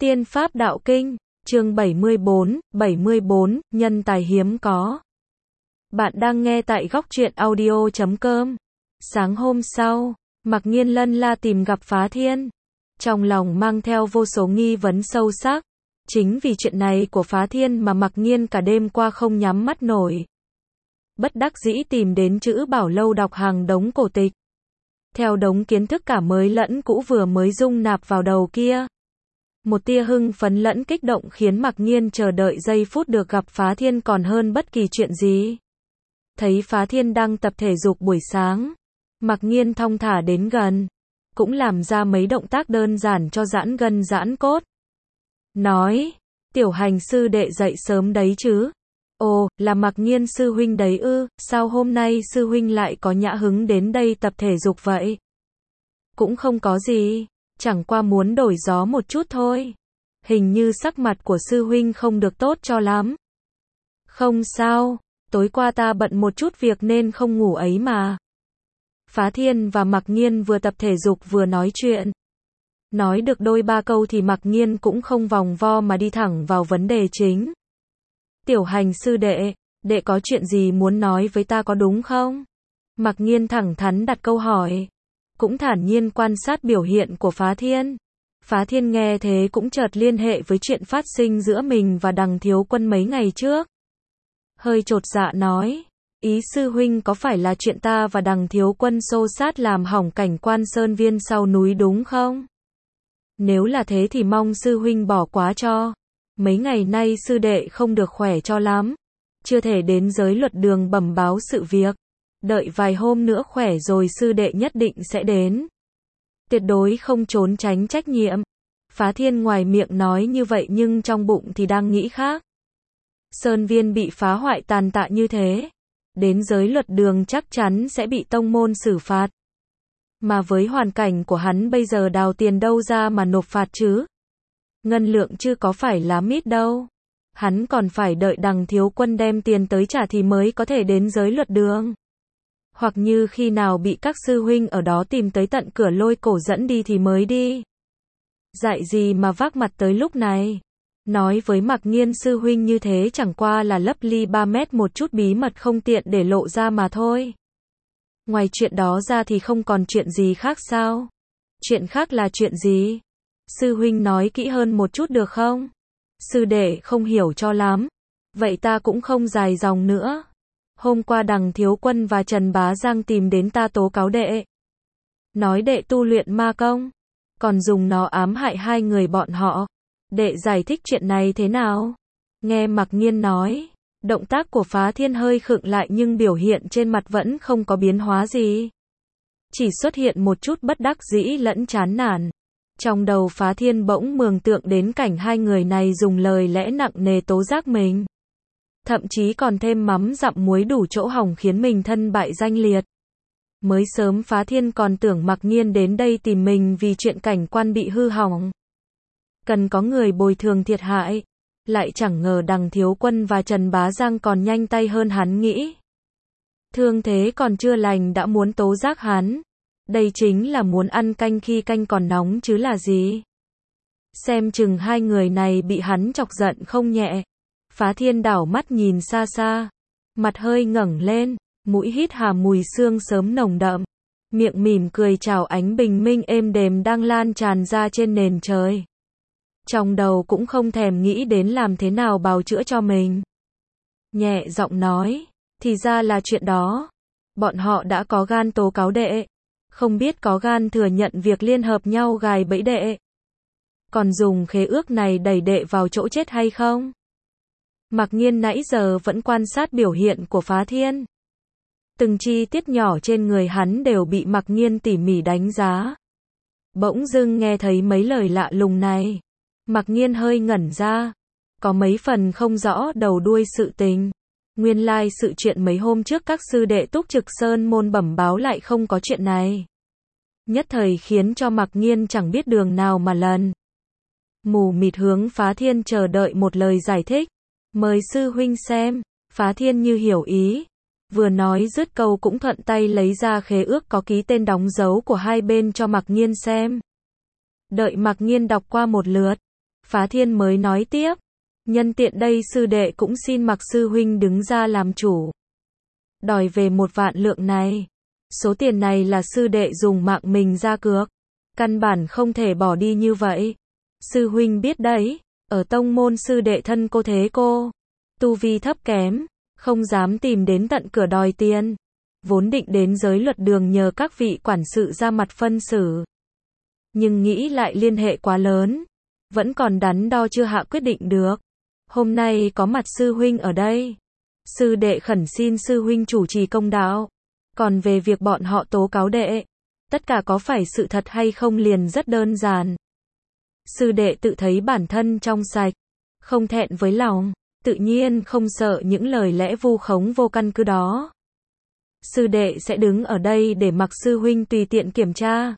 Tiên Pháp Đạo Kinh, chương 74, nhân tài hiếm có. Bạn đang nghe tại góc truyện audio.com. Sáng hôm sau, Mạc Nghiên lân la tìm gặp Phá Thiên. Trong lòng mang theo vô số nghi vấn sâu sắc. Chính vì chuyện này của Phá Thiên mà Mạc Nghiên cả đêm qua không nhắm mắt nổi. Bất đắc dĩ tìm đến Chữ Bảo Lâu đọc hàng đống cổ tịch. Theo đống kiến thức cả mới lẫn cũ vừa mới dung nạp vào đầu kia. Một tia hưng phấn lẫn kích động khiến Mạc Nghiên chờ đợi giây phút được gặp Phá Thiên còn hơn bất kỳ chuyện gì. Thấy Phá Thiên đang tập thể dục buổi sáng, Mạc Nghiên thong thả đến gần, cũng làm ra mấy động tác đơn giản cho giãn gân giãn cốt. Nói, Tiểu Hành sư đệ dậy sớm đấy chứ? Ồ, là Mạc Nghiên sư huynh đấy ư, sao hôm nay sư huynh lại có nhã hứng đến đây tập thể dục vậy? Cũng không có gì. Chẳng qua muốn đổi gió một chút thôi. Hình như sắc mặt của sư huynh không được tốt cho lắm. Không sao, tối qua ta bận một chút việc nên không ngủ ấy mà. Phá Thiên và Mạc Nghiên vừa tập thể dục vừa nói chuyện. Nói được đôi ba câu thì Mạc Nghiên cũng không vòng vo mà đi thẳng vào vấn đề chính. Tiểu Hành sư đệ, đệ có chuyện gì muốn nói với ta có đúng không? Mạc Nghiên thẳng thắn đặt câu hỏi. Cũng thản nhiên quan sát biểu hiện của Phá Thiên. Phá Thiên nghe thế cũng chợt liên hệ với chuyện phát sinh giữa mình và Đằng Thiếu Quân mấy ngày trước. Hơi chột dạ nói, ý sư huynh có phải là chuyện ta và Đằng Thiếu Quân xô xát làm hỏng cảnh quan sơn viên sau núi đúng không? Nếu là thế thì mong sư huynh bỏ quá cho. Mấy ngày nay sư đệ không được khỏe cho lắm. Chưa thể đến giới luật đường bẩm báo sự việc. Đợi vài hôm nữa khỏe rồi sư đệ nhất định sẽ đến. Tuyệt đối không trốn tránh trách nhiệm. Phá Thiên ngoài miệng nói như vậy nhưng trong bụng thì đang nghĩ khác. Sơn viên bị phá hoại tàn tạ như thế. Đến giới luật đường chắc chắn sẽ bị tông môn xử phạt. Mà với hoàn cảnh của hắn bây giờ đào tiền đâu ra mà nộp phạt chứ? Ngân lượng chứ có phải lắm ít đâu. Hắn còn phải đợi Đằng Thiếu Quân đem tiền tới trả thì mới có thể đến giới luật đường. Hoặc như khi nào bị các sư huynh ở đó tìm tới tận cửa lôi cổ dẫn đi thì mới đi. Dạy gì mà vác mặt tới lúc này. Nói với Mạc Nghiên sư huynh như thế chẳng qua là lấp ly 3 mét một chút bí mật không tiện để lộ ra mà thôi. Ngoài chuyện đó ra thì không còn chuyện gì khác sao? Chuyện khác là chuyện gì? Sư huynh nói kỹ hơn một chút được không? Sư đệ không hiểu cho lắm. Vậy ta cũng không dài dòng nữa. Hôm qua Đằng Thiếu Quân và Trần Bá Giang tìm đến ta tố cáo đệ. Nói đệ tu luyện ma công. Còn dùng nó ám hại hai người bọn họ. Đệ giải thích chuyện này thế nào? Nghe Mạc Nghiên nói. Động tác của Phá Thiên hơi khựng lại nhưng biểu hiện trên mặt vẫn không có biến hóa gì. Chỉ xuất hiện một chút bất đắc dĩ lẫn chán nản. Trong đầu Phá Thiên bỗng mường tượng đến cảnh hai người này dùng lời lẽ nặng nề tố giác mình. Thậm chí còn thêm mắm dặm muối đủ chỗ hỏng khiến mình thân bại danh liệt. Mới sớm Phá Thiên còn tưởng Mạc Nghiên đến đây tìm mình vì chuyện cảnh quan bị hư hỏng. Cần có người bồi thường thiệt hại. Lại chẳng ngờ Đằng Thiếu Quân và Trần Bá Giang còn nhanh tay hơn hắn nghĩ. Thương thế còn chưa lành đã muốn tố giác hắn. Đây chính là muốn ăn canh khi canh còn nóng chứ là gì. Xem chừng hai người này bị hắn chọc giận không nhẹ. Phá Thiên đảo mắt nhìn xa xa. Mặt hơi ngẩng lên. Mũi hít hà mùi sương sớm nồng đậm. Miệng mỉm cười chào ánh bình minh êm đềm đang lan tràn ra trên nền trời. Trong đầu cũng không thèm nghĩ đến làm thế nào bào chữa cho mình. Nhẹ giọng nói. Thì ra là chuyện đó. Bọn họ đã có gan tố cáo đệ. Không biết có gan thừa nhận việc liên hợp nhau gài bẫy đệ. Còn dùng khế ước này đẩy đệ vào chỗ chết hay không? Mạc Nghiên nãy giờ vẫn quan sát biểu hiện của Phá Thiên. Từng chi tiết nhỏ trên người hắn đều bị Mạc Nghiên tỉ mỉ đánh giá. Bỗng dưng nghe thấy mấy lời lạ lùng này. Mạc Nghiên hơi ngẩn ra. Có mấy phần không rõ đầu đuôi sự tình. Nguyên lai sự chuyện mấy hôm trước các sư đệ Túc Trực Sơn môn bẩm báo lại không có chuyện này. Nhất thời khiến cho Mạc Nghiên chẳng biết đường nào mà lần. Mù mịt hướng Phá Thiên chờ đợi một lời giải thích. Mời sư huynh xem. Phá Thiên như hiểu ý. Vừa nói dứt câu cũng thuận tay lấy ra khế ước có ký tên đóng dấu của hai bên cho Mạc Nghiên xem. Đợi Mạc Nghiên đọc qua một lượt. Phá Thiên mới nói tiếp. Nhân tiện đây sư đệ cũng xin Mạc sư huynh đứng ra làm chủ. Đòi về 1 vạn lượng này. Số tiền này là sư đệ dùng mạng mình ra cược. Căn bản không thể bỏ đi như vậy. Sư huynh biết đấy, ở tông môn sư đệ thân cô thế cô. Tu vi thấp kém, không dám tìm đến tận cửa đòi tiền. Vốn định đến giới luật đường nhờ các vị quản sự ra mặt phân xử. Nhưng nghĩ lại liên hệ quá lớn. Vẫn còn đắn đo chưa hạ quyết định được. Hôm nay có mặt sư huynh ở đây. Sư đệ khẩn xin sư huynh chủ trì công đạo. Còn về việc bọn họ tố cáo đệ, tất cả có phải sự thật hay không liền rất đơn giản. Sư đệ tự thấy bản thân trong sạch, không thẹn với lòng, tự nhiên không sợ những lời lẽ vu khống vô căn cứ đó. Sư đệ sẽ đứng ở đây để mặc sư huynh tùy tiện kiểm tra.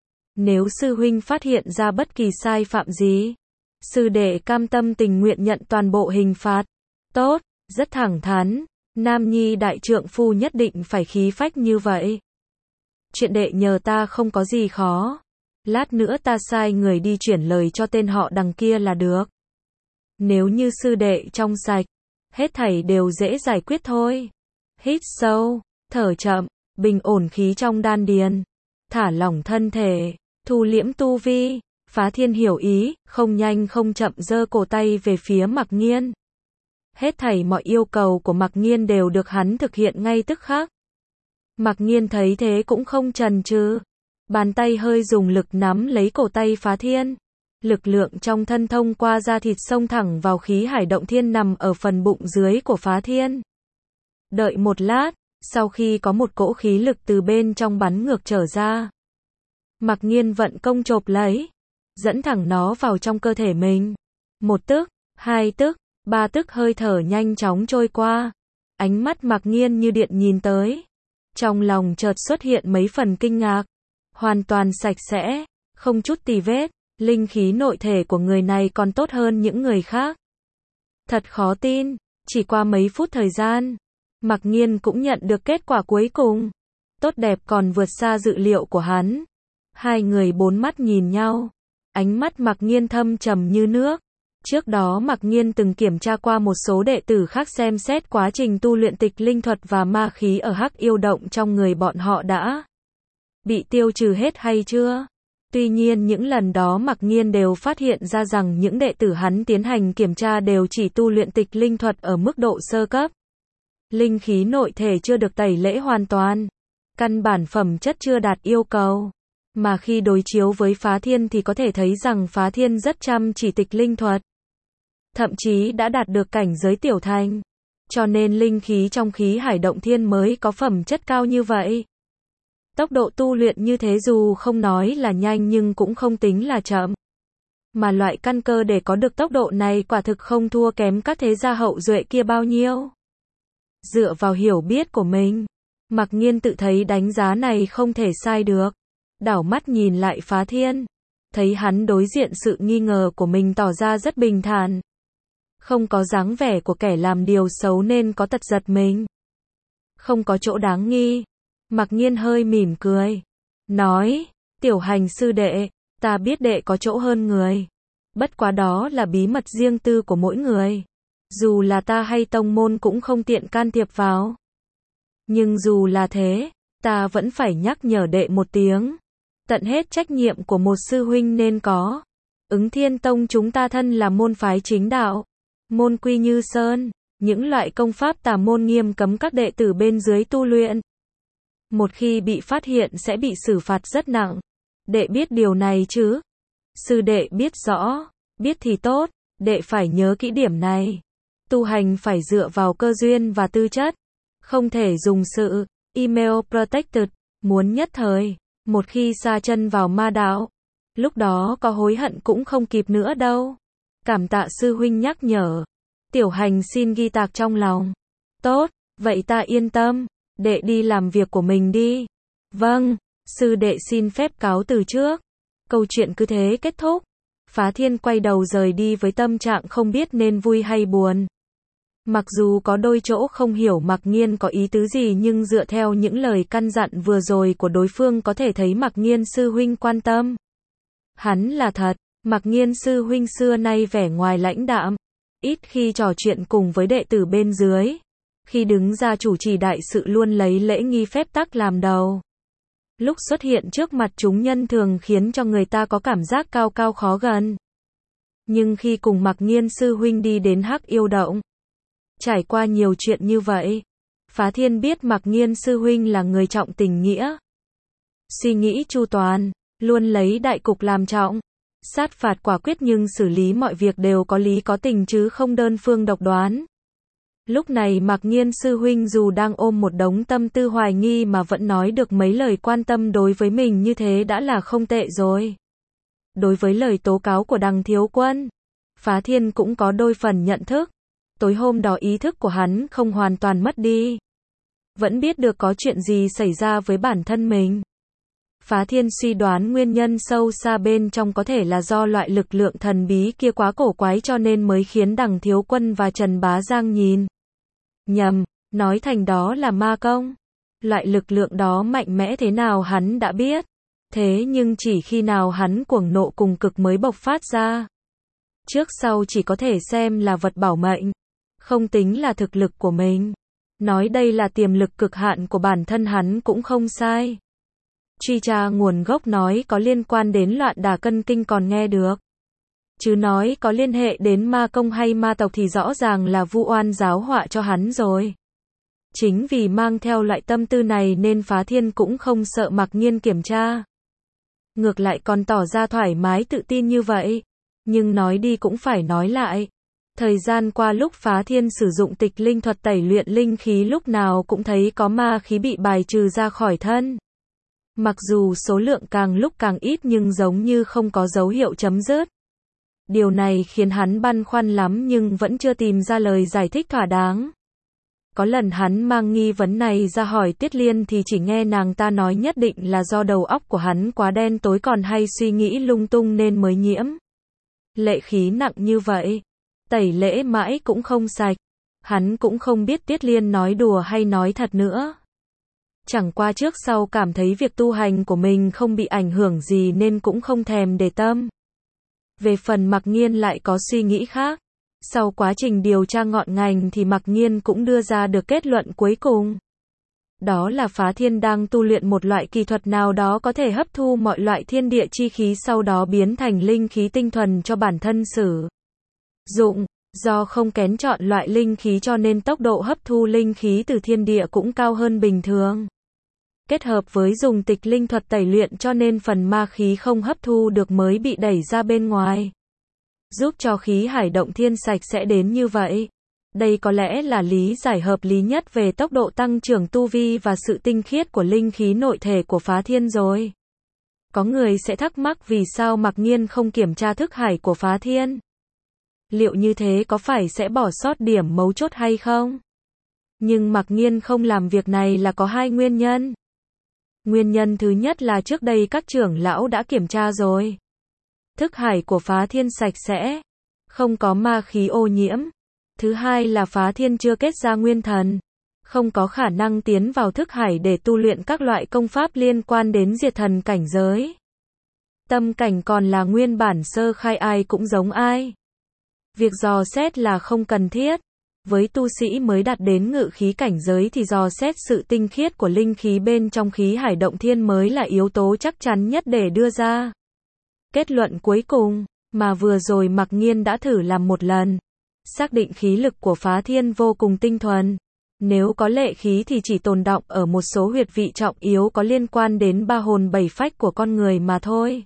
Nếu sư huynh phát hiện ra bất kỳ sai phạm gì, sư đệ cam tâm tình nguyện nhận toàn bộ hình phạt. Tốt, rất thẳng thắn. Nam nhi đại trượng phu nhất định phải khí phách như vậy. Chuyện đệ nhờ ta không có gì khó. Lát nữa ta sai người đi chuyển lời cho tên họ đằng kia là được. Nếu như sư đệ trong sạch, hết thảy đều dễ giải quyết thôi. Hít sâu, thở chậm, bình ổn khí trong đan điền, thả lỏng thân thể, thu liễm tu vi. Phá Thiên hiểu ý, không nhanh không chậm giơ cổ tay về phía Mạc Nghiên. Hết thảy mọi yêu cầu của Mạc Nghiên đều được hắn thực hiện ngay tức khắc. Mạc Nghiên thấy thế cũng không chần chừ, bàn tay hơi dùng lực nắm lấy cổ tay Phá Thiên. Lực lượng trong thân thông qua da thịt xông thẳng vào khí hải động thiên nằm ở phần bụng dưới của Phá Thiên. Đợi một lát, sau khi có một cỗ khí lực từ bên trong bắn ngược trở ra, Mạc Nghiên vận công chộp lấy, dẫn thẳng nó vào trong cơ thể mình. 1 tức, 2 tức, 3 tức hơi thở nhanh chóng trôi qua. Ánh mắt Mạc Nghiên như điện nhìn tới. Trong lòng chợt xuất hiện mấy phần kinh ngạc. Hoàn toàn sạch sẽ, không chút tì vết. Linh khí nội thể của người này còn tốt hơn những người khác. Thật khó tin, chỉ qua mấy phút thời gian, Mạc Nghiên cũng nhận được kết quả cuối cùng. Tốt đẹp còn vượt xa dự liệu của hắn. Hai người bốn mắt nhìn nhau. Ánh mắt Mạc Nghiên thâm trầm như nước. Trước đó Mạc Nghiên từng kiểm tra qua một số đệ tử khác xem xét quá trình tu luyện tịch linh thuật và ma khí ở Hắc Yêu Động trong người bọn họ đã bị tiêu trừ hết hay chưa. Tuy nhiên những lần đó Mạc Nghiên đều phát hiện ra rằng những đệ tử hắn tiến hành kiểm tra đều chỉ tu luyện tịch linh thuật ở mức độ sơ cấp. Linh khí nội thể chưa được tẩy lễ hoàn toàn. Căn bản phẩm chất chưa đạt yêu cầu. Mà khi đối chiếu với Phá Thiên thì có thể thấy rằng Phá Thiên rất chăm chỉ tịch linh thuật. Thậm chí đã đạt được cảnh giới tiểu thành. Cho nên linh khí trong khí hải động thiên mới có phẩm chất cao như vậy. Tốc độ tu luyện như thế dù không nói là nhanh nhưng cũng không tính là chậm. Mà loại căn cơ để có được tốc độ này quả thực không thua kém các thế gia hậu duệ kia bao nhiêu. Dựa vào hiểu biết của mình, Mạc Nghiên tự thấy đánh giá này không thể sai được. Đảo mắt nhìn lại Phá Thiên, thấy hắn đối diện sự nghi ngờ của mình tỏ ra rất bình thản. Không có dáng vẻ của kẻ làm điều xấu nên có tật giật mình. Không có chỗ đáng nghi. Mạc Nghiên hơi mỉm cười. Nói, Tiểu Hành sư đệ, ta biết đệ có chỗ hơn người. Bất quá đó là bí mật riêng tư của mỗi người. Dù là ta hay tông môn cũng không tiện can thiệp vào. Nhưng dù là thế, ta vẫn phải nhắc nhở đệ một tiếng. Tận hết trách nhiệm của một sư huynh nên có. Ứng Thiên Tông chúng ta thân là môn phái chính đạo. Môn quy như sơn, những loại công pháp tà môn nghiêm cấm các đệ tử bên dưới tu luyện. Một khi bị phát hiện sẽ bị xử phạt rất nặng. Đệ biết điều này chứ? Sư đệ biết rõ, biết thì tốt, đệ phải nhớ kỹ điểm này. Tu hành phải dựa vào cơ duyên và tư chất, không thể dùng sự email protected, muốn nhất thời. Một khi sa chân vào ma đạo, lúc đó có hối hận cũng không kịp nữa đâu. Cảm tạ sư huynh nhắc nhở. Tiểu Hành xin ghi tạc trong lòng. Tốt, vậy ta yên tâm. Đệ đi làm việc của mình đi. Vâng, sư đệ xin phép cáo từ trước. Câu chuyện cứ thế kết thúc. Phá Thiên quay đầu rời đi với tâm trạng không biết nên vui hay buồn. Mặc dù có đôi chỗ không hiểu Mạc Nghiên có ý tứ gì nhưng dựa theo những lời căn dặn vừa rồi của đối phương có thể thấy Mạc Nghiên sư huynh quan tâm. Hắn là thật, Mặc Nhiên sư huynh xưa nay vẻ ngoài lãnh đạm, ít khi trò chuyện cùng với đệ tử bên dưới. Khi đứng ra chủ trì đại sự luôn lấy lễ nghi phép tắc làm đầu. Lúc xuất hiện trước mặt chúng nhân thường khiến cho người ta có cảm giác cao cao khó gần. Nhưng khi cùng Mặc Nhiên sư huynh đi đến Hắc Yêu Động, trải qua nhiều chuyện như vậy, Phá Thiên biết Mặc Nhiên sư huynh là người trọng tình nghĩa, suy nghĩ chu toàn, luôn lấy đại cục làm trọng, sát phạt quả quyết nhưng xử lý mọi việc đều có lý có tình chứ không đơn phương độc đoán. Lúc này Mặc Nhiên sư huynh dù đang ôm một đống tâm tư hoài nghi mà vẫn nói được mấy lời quan tâm đối với mình như thế đã là không tệ rồi. Đối với lời tố cáo của Đằng Thiếu Quân, Phá Thiên cũng có đôi phần nhận thức. Tối hôm đó ý thức của hắn không hoàn toàn mất đi. Vẫn biết được có chuyện gì xảy ra với bản thân mình. Phá Thiên suy đoán nguyên nhân sâu xa bên trong có thể là do loại lực lượng thần bí kia quá cổ quái cho nên mới khiến Đằng Thiếu Quân và Trần Bá Giang nhìn nhầm, nói thành đó là ma công. Loại lực lượng đó mạnh mẽ thế nào hắn đã biết. Thế nhưng chỉ khi nào hắn cuồng nộ cùng cực mới bộc phát ra. Trước sau chỉ có thể xem là vật bảo mệnh, không tính là thực lực của mình. Nói đây là tiềm lực cực hạn của bản thân hắn cũng không sai. Truy tra nguồn gốc nói có liên quan đến loạn đả cân kinh còn nghe được. Chứ nói có liên hệ đến ma công hay ma tộc thì rõ ràng là vu oan giáo họa cho hắn rồi. Chính vì mang theo loại tâm tư này nên Phá Thiên cũng không sợ Mặc Nhiên kiểm tra. Ngược lại còn tỏ ra thoải mái tự tin như vậy. Nhưng nói đi cũng phải nói lại. Thời gian qua lúc Phá Thiên sử dụng tịch linh thuật tẩy luyện linh khí lúc nào cũng thấy có ma khí bị bài trừ ra khỏi thân. Mặc dù số lượng càng lúc càng ít nhưng giống như không có dấu hiệu chấm dứt. Điều này khiến hắn băn khoăn lắm nhưng vẫn chưa tìm ra lời giải thích thỏa đáng. Có lần hắn mang nghi vấn này ra hỏi Tiết Liên thì chỉ nghe nàng ta nói nhất định là do đầu óc của hắn quá đen tối còn hay suy nghĩ lung tung nên mới nhiễm lệ khí nặng như vậy. Tẩy lễ mãi cũng không sạch. Hắn cũng không biết Tiết Liên nói đùa hay nói thật nữa. Chẳng qua trước sau cảm thấy việc tu hành của mình không bị ảnh hưởng gì nên cũng không thèm để tâm. Về phần Mặc Nhiên lại có suy nghĩ khác. Sau quá trình điều tra ngọn ngành thì Mặc Nhiên cũng đưa ra được kết luận cuối cùng. Đó là Phá Thiên đang tu luyện một loại kỳ thuật nào đó có thể hấp thu mọi loại thiên địa chi khí sau đó biến thành linh khí tinh thuần cho bản thân sử dụng. Do không kén chọn loại linh khí cho nên tốc độ hấp thu linh khí từ thiên địa cũng cao hơn bình thường. Kết hợp với dùng tịch linh thuật tẩy luyện cho nên phần ma khí không hấp thu được mới bị đẩy ra bên ngoài. Giúp cho khí hải động thiên sạch sẽ đến như vậy. Đây có lẽ là lý giải hợp lý nhất về tốc độ tăng trưởng tu vi và sự tinh khiết của linh khí nội thể của Phá Thiên rồi. Có người sẽ thắc mắc vì sao Mặc Nhiên không kiểm tra thức hải của Phá Thiên. Liệu như thế có phải sẽ bỏ sót điểm mấu chốt hay không? Nhưng Mặc Nhiên không làm việc này là có hai nguyên nhân. Nguyên nhân thứ nhất là trước đây các trưởng lão đã kiểm tra rồi. Thức hải của Phá Thiên sạch sẽ, không có ma khí ô nhiễm. Thứ hai là Phá Thiên chưa kết ra nguyên thần, không có khả năng tiến vào thức hải để tu luyện các loại công pháp liên quan đến diệt thần cảnh giới. Tâm cảnh còn là nguyên bản sơ khai ai cũng giống ai. Việc dò xét là không cần thiết. Với tu sĩ mới đạt đến ngự khí cảnh giới thì dò xét sự tinh khiết của linh khí bên trong khí hải động thiên mới là yếu tố chắc chắn nhất để đưa ra kết luận cuối cùng, mà vừa rồi Mặc Nhiên đã thử làm một lần. Xác định khí lực của Phá Thiên vô cùng tinh thuần. Nếu có lệ khí thì chỉ tồn đọng ở một số huyệt vị trọng yếu có liên quan đến ba hồn bảy phách của con người mà thôi.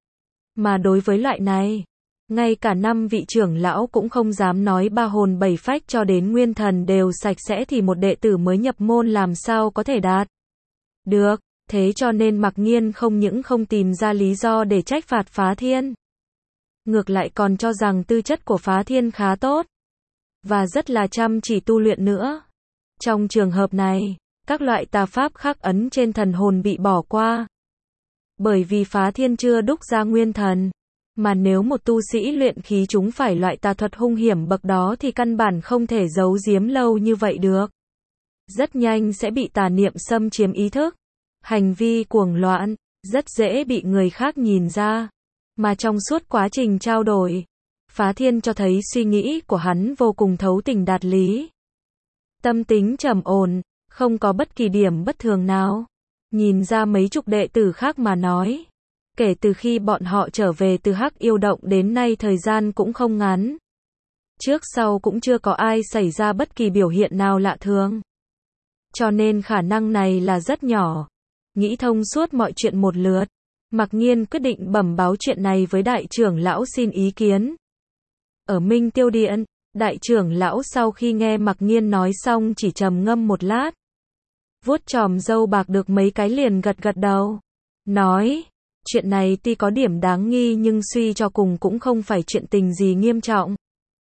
Mà đối với loại này, ngay cả 5 vị trưởng lão cũng không dám nói ba hồn bảy phách cho đến nguyên thần đều sạch sẽ thì một đệ tử mới nhập môn làm sao có thể đạt được. Thế cho nên Mặc Nhiên không những không tìm ra lý do để trách phạt Phá Thiên, ngược lại còn cho rằng tư chất của Phá Thiên khá tốt và rất là chăm chỉ tu luyện nữa. Trong trường hợp này, các loại tà pháp khắc ấn trên thần hồn bị bỏ qua. Bởi vì Phá Thiên chưa đúc ra nguyên thần, mà nếu một tu sĩ luyện khí chúng phải loại tà thuật hung hiểm bậc đó thì căn bản không thể giấu giếm lâu như vậy được. Rất nhanh sẽ bị tà niệm xâm chiếm ý thức. Hành vi cuồng loạn, rất dễ bị người khác nhìn ra. Mà trong suốt quá trình trao đổi, Phá Thiên cho thấy suy nghĩ của hắn vô cùng thấu tình đạt lý. Tâm tính trầm ổn, không có bất kỳ điểm bất thường nào. Nhìn ra mấy chục đệ tử khác mà nói. Kể từ khi bọn họ trở về từ Hắc Yêu Động đến nay thời gian cũng không ngắn. Trước sau cũng chưa có ai xảy ra bất kỳ biểu hiện nào lạ thường. Cho nên khả năng này là rất nhỏ. Nghĩ thông suốt mọi chuyện một lượt, Mặc Nhiên quyết định bẩm báo chuyện này với đại trưởng lão xin ý kiến. Ở Minh Tiêu Điện, đại trưởng lão sau khi nghe Mặc Nhiên nói xong chỉ trầm ngâm một lát. Vuốt chòm râu bạc được mấy cái liền gật gật đầu. Nói, chuyện này tuy có điểm đáng nghi nhưng suy cho cùng cũng không phải chuyện tình gì nghiêm trọng.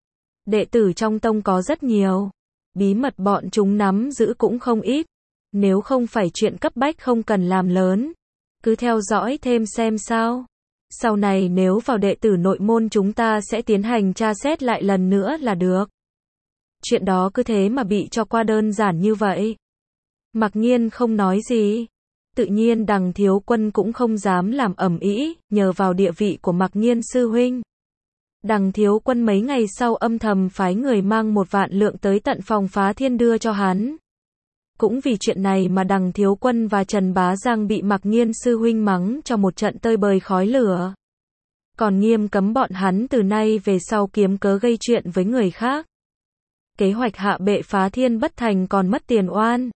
Đệ tử trong tông có rất nhiều. Bí mật bọn chúng nắm giữ cũng không ít. Nếu không phải chuyện cấp bách không cần làm lớn. Cứ theo dõi thêm xem sao. Sau này nếu vào đệ tử nội môn chúng ta sẽ tiến hành tra xét lại lần nữa là được. Chuyện đó cứ thế mà bị cho qua đơn giản như vậy. Mặc Nhiên không nói gì. Tự nhiên Đằng Thiếu Quân cũng không dám làm ầm ĩ, nhờ vào địa vị của Mặc Nhiên sư huynh. Đằng Thiếu Quân mấy ngày sau âm thầm phái người mang 1 vạn lượng tới tận phòng Phá Thiên đưa cho hắn. Cũng vì chuyện này mà Đằng Thiếu Quân và Trần Bá Giang bị Mặc Nhiên sư huynh mắng cho một trận tơi bời khói lửa. Còn nghiêm cấm bọn hắn từ nay về sau kiếm cớ gây chuyện với người khác. Kế hoạch hạ bệ Phá Thiên bất thành còn mất tiền oan.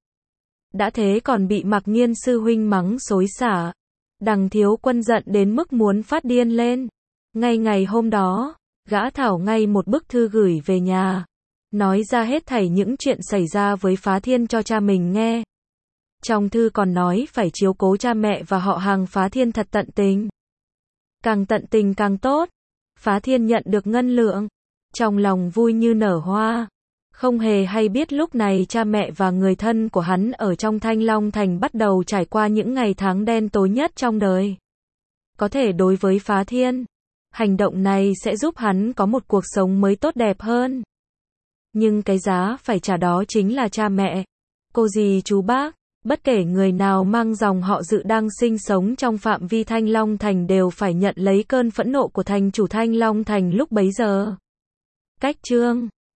Đã thế còn bị Mặc Nhiên sư huynh mắng xối xả. Đằng Thiếu Quân giận đến mức muốn phát điên lên. Ngay ngày hôm đó, gã thảo ngay một bức thư gửi về nhà. Nói ra hết thảy những chuyện xảy ra với Phá Thiên cho cha mình nghe. Trong thư còn nói phải chiếu cố cha mẹ và họ hàng Phá Thiên thật tận tình. Càng tận tình càng tốt. Phá Thiên nhận được ngân lượng. Trong lòng vui như nở hoa. Không hề hay biết lúc này cha mẹ và người thân của hắn ở trong Thanh Long Thành bắt đầu trải qua những ngày tháng đen tối nhất trong đời. Có thể đối với Phá Thiên, hành động này sẽ giúp hắn có một cuộc sống mới tốt đẹp hơn. Nhưng cái giá phải trả đó chính là cha mẹ, cô dì chú bác, bất kể người nào mang dòng họ Dự đang sinh sống trong phạm vi Thanh Long Thành đều phải nhận lấy cơn phẫn nộ của thành chủ Thanh Long Thành lúc bấy giờ. Cách chương